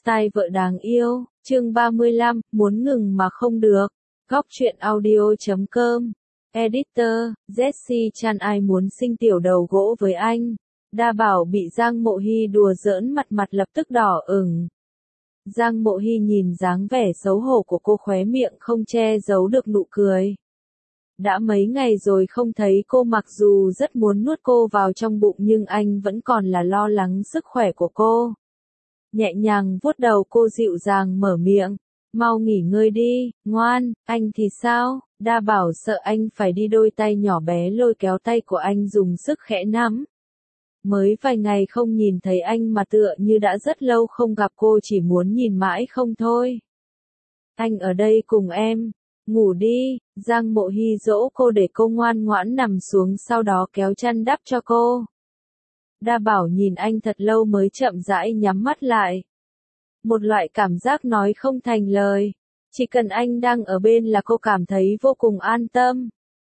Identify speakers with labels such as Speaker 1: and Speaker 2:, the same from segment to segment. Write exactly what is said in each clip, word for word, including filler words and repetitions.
Speaker 1: Style vợ đáng yêu, chương ba mươi lăm, muốn ngừng mà không được. Góc truyện audio chấm com. Editor, Jessie Chan ai muốn sinh tiểu đầu gỗ với anh. Đa Bảo bị Giang Mộ Hy đùa giỡn mặt mặt lập tức đỏ ửng. Giang Mộ Hy nhìn dáng vẻ xấu hổ của cô khóe miệng không che giấu được nụ cười. Đã mấy ngày rồi không thấy cô, mặc dù rất muốn nuốt cô vào trong bụng nhưng anh vẫn còn là lo lắng sức khỏe của cô. Nhẹ nhàng vuốt đầu cô dịu dàng mở miệng, mau nghỉ ngơi đi, ngoan, anh thì sao? Đa Bảo sợ anh phải đi, đôi tay nhỏ bé lôi kéo tay của anh dùng sức khẽ nắm. Mới vài ngày không nhìn thấy anh mà tựa như đã rất lâu không gặp, cô chỉ muốn nhìn mãi không thôi. Anh ở đây cùng em, ngủ đi. Giang Mộ Hy dỗ cô để cô ngoan ngoãn nằm xuống, sau đó kéo chăn đắp cho cô. Đa Bảo nhìn anh thật lâu mới chậm rãi nhắm mắt lại. Một loại cảm giác nói không thành lời. Chỉ cần anh đang ở bên là cô cảm thấy vô cùng an tâm.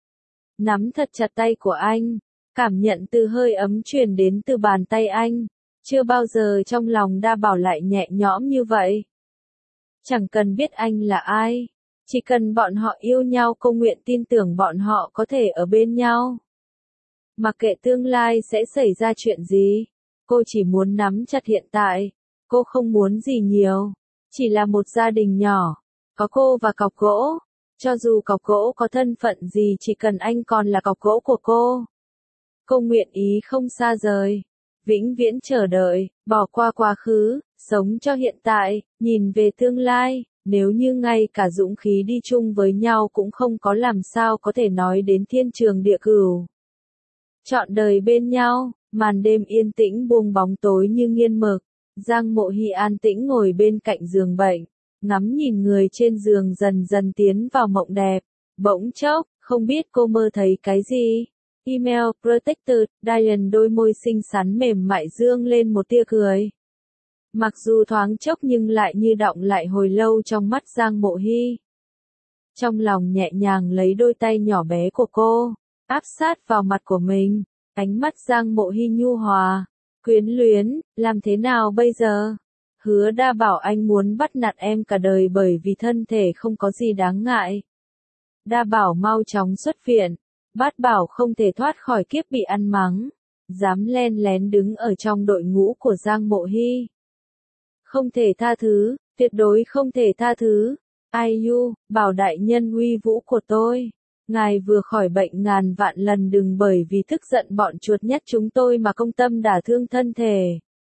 Speaker 1: Nắm thật chặt tay của anh, cảm nhận từ hơi ấm truyền đến từ bàn tay anh. Chưa bao giờ trong lòng Đa Bảo lại nhẹ nhõm như vậy. Chẳng cần biết anh là ai, chỉ cần bọn họ yêu nhau, cô nguyện tin tưởng bọn họ có thể ở bên nhau. Mặc kệ tương lai sẽ xảy ra chuyện gì, cô chỉ muốn nắm chặt hiện tại. Cô không muốn gì nhiều, chỉ là một gia đình nhỏ, có cô và cọc gỗ. Cho dù cọc gỗ có thân phận gì, chỉ cần anh còn là cọc gỗ của cô, cô nguyện ý không xa rời, vĩnh viễn chờ đợi, bỏ qua quá khứ, sống cho hiện tại, nhìn về tương lai. Nếu như ngay cả dũng khí đi chung với nhau cũng không có, làm sao có thể nói đến thiên trường địa cửu. Trọn đời bên nhau, màn đêm yên tĩnh buông bóng tối như nghiên mực. Giang Mộ Hy an tĩnh ngồi bên cạnh giường bệnh, ngắm nhìn người trên giường dần dần tiến vào mộng đẹp. Bỗng chốc, không biết cô mơ thấy cái gì. Email Protected, Diane, đôi môi xinh xắn mềm mại dương lên một tia cười. Mặc dù thoáng chốc nhưng lại như đọng lại hồi lâu trong mắt Giang Mộ Hy. Trong lòng nhẹ nhàng lấy đôi tay nhỏ bé của cô, áp sát vào mặt của mình. Ánh mắt Giang Mộ Hy nhu hòa, quyến luyến. Làm thế nào bây giờ? Hứa Đa Bảo anh muốn bắt nạt em cả đời bởi vì thân thể không có gì đáng ngại. Đa Bảo mau chóng xuất viện. Bát Bảo không thể thoát khỏi kiếp bị ăn mắng, dám len lén đứng ở trong đội ngũ của Giang Mộ Hy. Không thể tha thứ, tuyệt đối không thể tha thứ. Ai u, Bảo đại nhân uy vũ của tôi, ngài vừa khỏi bệnh, ngàn vạn lần đừng bởi vì tức giận bọn chuột nhắt chúng tôi mà công tâm đả thương thân thể.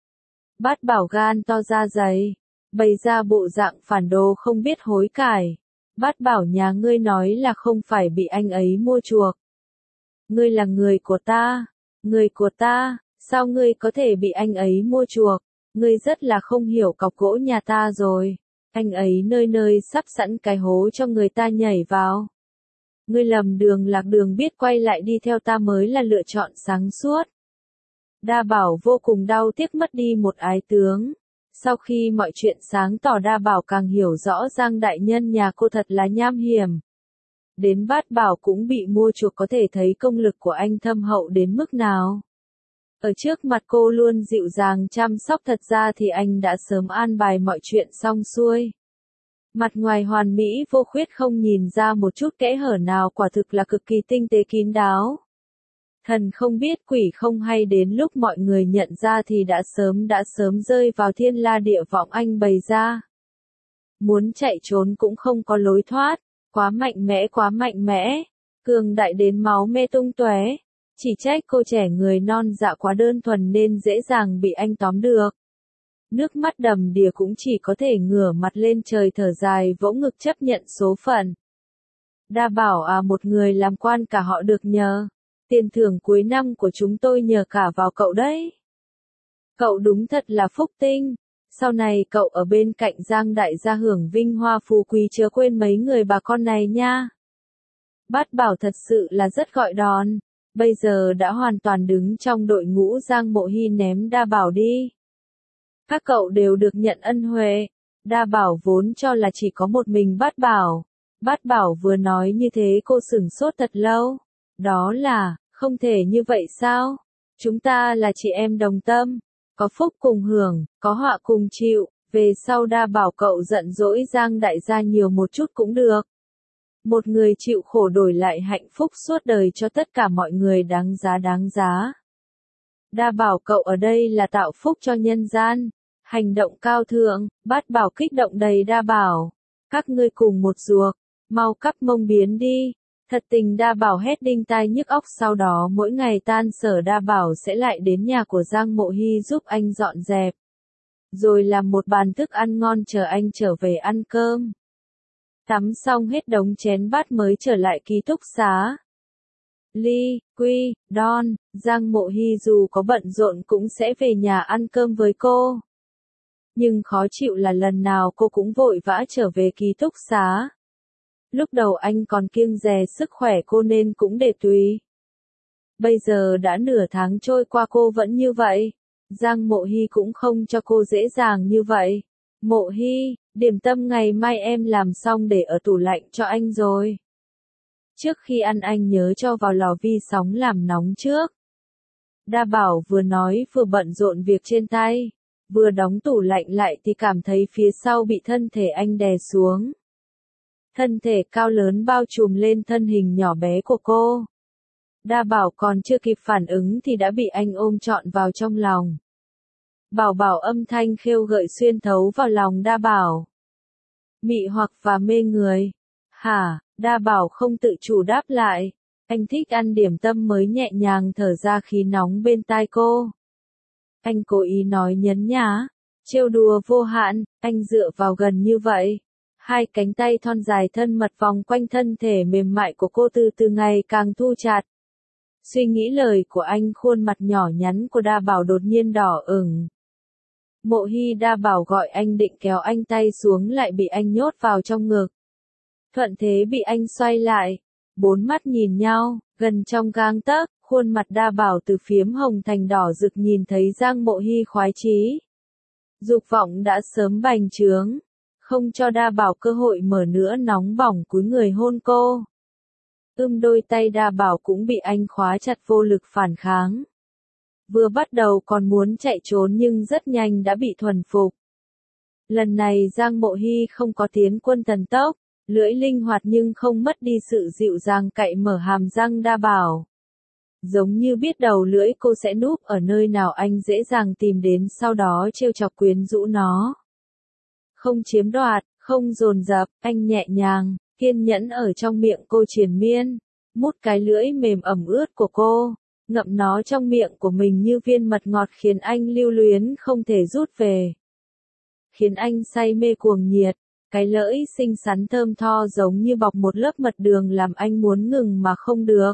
Speaker 1: Bát Bảo gan to ra dày, bày ra bộ dạng phản đồ không biết hối cải. Bát Bảo nhà ngươi nói là không phải bị anh ấy mua chuộc. Ngươi là người của ta, người của ta, sao ngươi có thể bị anh ấy mua chuộc? Ngươi rất là không hiểu cọc gỗ nhà ta rồi. Anh ấy nơi nơi sắp sẵn cái hố cho người ta nhảy vào. Ngươi lầm đường lạc đường, biết quay lại đi theo ta mới là lựa chọn sáng suốt. Đa Bảo vô cùng đau tiếc mất đi một ái tướng. Sau khi mọi chuyện sáng tỏ, Đa Bảo càng hiểu rõ Giang đại nhân nhà cô thật là nham hiểm. Đến Bát Bảo cũng bị mua chuộc, có thể thấy công lực của anh thâm hậu đến mức nào. Ở trước mặt cô luôn dịu dàng chăm sóc, thật ra thì anh đã sớm an bài mọi chuyện xong xuôi. Mặt ngoài hoàn mỹ vô khuyết, không nhìn ra một chút kẽ hở nào, quả thực là cực kỳ tinh tế kín đáo. Thần không biết quỷ không hay, đến lúc mọi người nhận ra thì đã sớm đã sớm rơi vào thiên la địa võng anh bày ra. Muốn chạy trốn cũng không có lối thoát, quá mạnh mẽ quá mạnh mẽ, cường đại đến máu me tung tóe. Chỉ trách cô trẻ người non dạ quá đơn thuần nên dễ dàng bị anh tóm được. Nước mắt đầm đìa cũng chỉ có thể ngửa mặt lên trời thở dài vỗ ngực chấp nhận số phận. Đa Bảo à, một người làm quan cả họ được nhờ. Tiền thưởng cuối năm của chúng tôi nhờ cả vào cậu đấy. Cậu đúng thật là phúc tinh. Sau này cậu ở bên cạnh Giang đại gia hưởng vinh hoa phú quý, chớ quên mấy người bà con này nha. Bát Bảo thật sự là rất gọi đòn. Bây giờ đã hoàn toàn đứng trong đội ngũ Giang Mộ Hy ném Đa Bảo đi. Các cậu đều được nhận ân huệ. Đa Bảo vốn cho là chỉ có một mình Bát Bảo. Bát Bảo vừa nói như thế cô sửng sốt thật lâu. Đó là, không thể như vậy sao? Chúng ta là chị em đồng tâm, có phúc cùng hưởng, có họa cùng chịu. Về sau đa bảo cậu giận dỗi Giang đại gia nhiều một chút cũng được. Một người chịu khổ đổi lại hạnh phúc suốt đời cho tất cả mọi người đáng giá đáng giá. Đa bảo cậu ở đây là tạo phúc cho nhân gian. Hành động cao thượng, bát bảo kích động đầy đa bảo. Các ngươi cùng một ruột, mau cắp mông biến đi. Thật tình đa bảo hét đinh tai nhức óc, sau đó mỗi ngày tan sở đa bảo sẽ lại đến nhà của Giang Mộ Hy giúp anh dọn dẹp. Rồi làm một bàn thức ăn ngon chờ anh trở về ăn cơm. Tắm xong hết đống chén bát mới trở lại ký túc xá. Ly, Quy, Don, Giang Mộ Hy dù có bận rộn cũng sẽ về nhà ăn cơm với cô. Nhưng khó chịu là lần nào cô cũng vội vã trở về ký túc xá. Lúc đầu anh còn kiêng dè sức khỏe cô nên cũng để tùy. Bây giờ đã nửa tháng trôi qua cô vẫn như vậy. Giang Mộ Hy cũng không cho cô dễ dàng như vậy. Mộ Hy, điểm tâm ngày mai em làm xong để ở tủ lạnh cho anh rồi. Trước khi ăn anh nhớ cho vào lò vi sóng làm nóng trước. Đa bảo vừa nói vừa bận rộn việc trên tay. Vừa đóng tủ lạnh lại thì cảm thấy phía sau bị thân thể anh đè xuống. Thân thể cao lớn bao trùm lên thân hình nhỏ bé của cô. Đa bảo còn chưa kịp phản ứng thì đã bị anh ôm trọn vào trong lòng. Bảo bảo âm thanh khêu gợi xuyên thấu vào lòng đa bảo. Mị hoặc và mê người. Hả, đa bảo không tự chủ đáp lại. Anh thích ăn điểm tâm mới nhẹ nhàng thở ra khí nóng bên tai cô. Anh cố ý nói nhấn nhá. Trêu đùa vô hạn, anh dựa vào gần như vậy. Hai cánh tay thon dài thân mật vòng quanh thân thể mềm mại của cô từ từ ngày càng thu chặt. Suy nghĩ lời của anh, khuôn mặt nhỏ nhắn của đa bảo đột nhiên đỏ ửng. Mộ Hy đa bảo gọi anh định kéo anh tay xuống lại bị anh nhốt vào trong ngực. Thuận thế bị anh xoay lại. Bốn mắt nhìn nhau, gần trong gang tấc, khuôn mặt đa bảo từ phiếm hồng thành đỏ rực nhìn thấy Giang Mộ Hy khoái chí. Dục vọng đã sớm bành trướng. Không cho đa bảo cơ hội mở nữa nóng bỏng cúi người hôn cô. Ưm đôi tay đa bảo cũng bị anh khóa chặt vô lực phản kháng. Vừa bắt đầu còn muốn chạy trốn nhưng rất nhanh đã bị thuần phục. Lần này Giang Mộ Hy không có tiến quân thần tốc, lưỡi linh hoạt nhưng không mất đi sự dịu dàng cạy mở hàm răng đa bảo. Giống như biết đầu lưỡi cô sẽ núp ở nơi nào anh dễ dàng tìm đến sau đó trêu chọc quyến rũ nó. Không chiếm đoạt, không dồn dập, anh nhẹ nhàng, kiên nhẫn ở trong miệng cô triền miên, mút cái lưỡi mềm ẩm ướt của cô, ngậm nó trong miệng của mình như viên mật ngọt khiến anh lưu luyến không thể rút về. Khiến anh say mê cuồng nhiệt, cái lưỡi xinh xắn thơm tho giống như bọc một lớp mật đường làm anh muốn ngừng mà không được.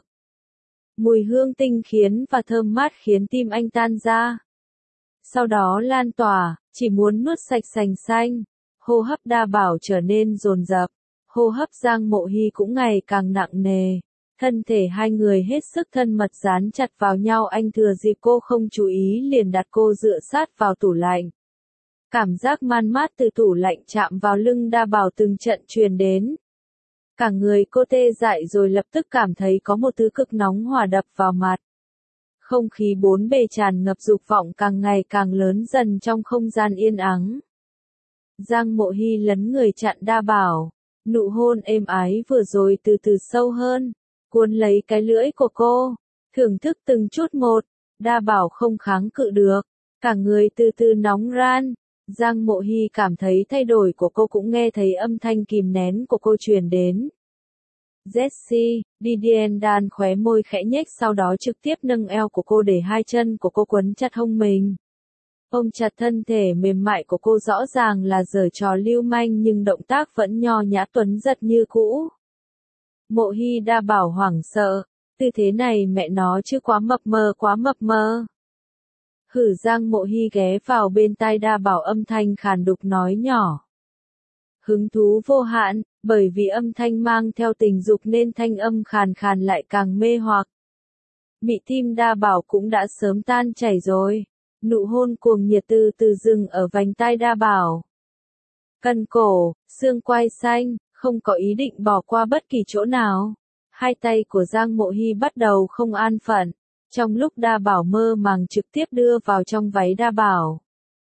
Speaker 1: Mùi hương tinh khiến và thơm mát khiến tim anh tan ra. Sau đó lan tỏa, chỉ muốn nuốt sạch sành xanh. Hô hấp đa bảo trở nên dồn dập, hô hấp Giang Mộ Hy cũng ngày càng nặng nề. Thân thể hai người hết sức thân mật dán chặt vào nhau, anh thừa dịp cô không chú ý liền đặt cô dựa sát vào tủ lạnh. Cảm giác man mát từ tủ lạnh chạm vào lưng đa bảo từng trận truyền đến. Cả người cô tê dại rồi lập tức cảm thấy có một thứ cực nóng hòa đập vào mặt. Không khí bốn bề tràn ngập dục vọng càng ngày càng lớn dần trong không gian yên ắng. Giang Mộ Hy lấn người chặn đa bảo, nụ hôn êm ái vừa rồi từ từ sâu hơn, cuốn lấy cái lưỡi của cô, thưởng thức từng chút một, đa bảo không kháng cự được, cả người từ từ nóng ran. Giang Mộ Hy cảm thấy thay đổi của cô cũng nghe thấy âm thanh kìm nén của cô truyền đến. Jessie, Didier đan khóe môi khẽ nhếch sau đó trực tiếp nâng eo của cô để hai chân của cô quấn chặt hông mình. Ôm chặt thân thể mềm mại của cô rõ ràng là giở trò lưu manh nhưng động tác vẫn nho nhã tuấn giật như cũ. Mộ Hy đa bảo hoảng sợ, tư thế này mẹ nó chứ quá mập mờ quá mập mờ. Hử Giang Mộ Hy ghé vào bên tai đa bảo âm thanh khàn đục nói nhỏ. Hứng thú vô hạn, bởi vì âm thanh mang theo tình dục nên thanh âm khàn khàn lại càng mê hoặc. Mị tim đa bảo cũng đã sớm tan chảy rồi. Nụ hôn cuồng nhiệt từ từ dừng ở vành tai đa bảo. Cần cổ, xương quai xanh, không có ý định bỏ qua bất kỳ chỗ nào. Hai tay của Giang Mộ Hy bắt đầu không an phận. Trong lúc đa bảo mơ màng trực tiếp đưa vào trong váy đa bảo.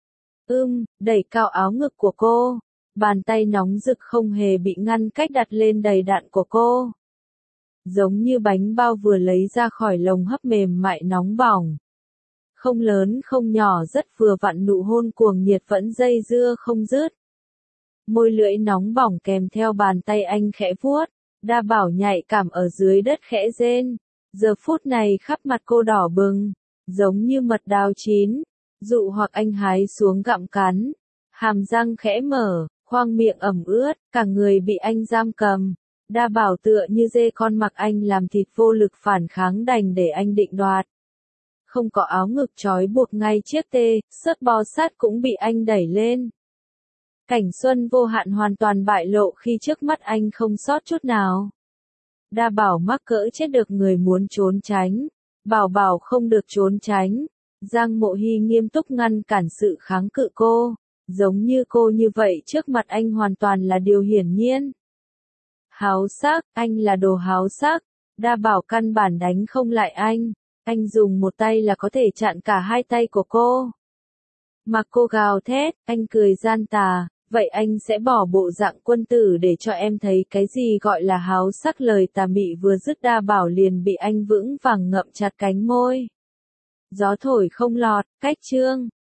Speaker 1: Ưm, đẩy cao áo ngực của cô. Bàn tay nóng rực không hề bị ngăn cách đặt lên đầy đặn của cô. Giống như bánh bao vừa lấy ra khỏi lồng hấp mềm mại nóng bỏng. Không lớn không nhỏ rất vừa vặn, nụ hôn cuồng nhiệt vẫn dây dưa không dứt. Môi lưỡi nóng bỏng kèm theo bàn tay anh khẽ vuốt, Đa Bảo nhạy cảm ở dưới đất khẽ rên. Giờ phút này khắp mặt cô đỏ bừng, giống như mật đào chín, dụ hoặc anh hái xuống gặm cắn. Hàm răng khẽ mở, khoang miệng ẩm ướt, cả người bị anh giam cầm. Đa Bảo tựa như dê con mặc anh làm thịt, vô lực phản kháng, đành để anh định đoạt. Không có áo ngực trói buộc ngay chiếc tê, sớt bó sát cũng bị anh đẩy lên. Cảnh xuân vô hạn hoàn toàn bại lộ khi trước mắt anh không sót chút nào. Đa Bảo mắc cỡ chết được người muốn trốn tránh. Bảo Bảo không được trốn tránh. Giang Mộ Hy nghiêm túc ngăn cản sự kháng cự cô. Giống như cô như vậy trước mặt anh hoàn toàn là điều hiển nhiên. Háo sắc, anh là đồ háo sắc. Đa Bảo căn bản đánh không lại anh. Anh dùng một tay là có thể chặn cả hai tay của cô. Mà cô gào thét, anh cười gian tà. Vậy anh sẽ bỏ bộ dạng quân tử để cho em thấy cái gì gọi là háo sắc. Lời tà mị vừa dứt, Đa Bảo liền bị anh vững vàng ngậm chặt cánh môi. Gió thổi không lọt, cách chương.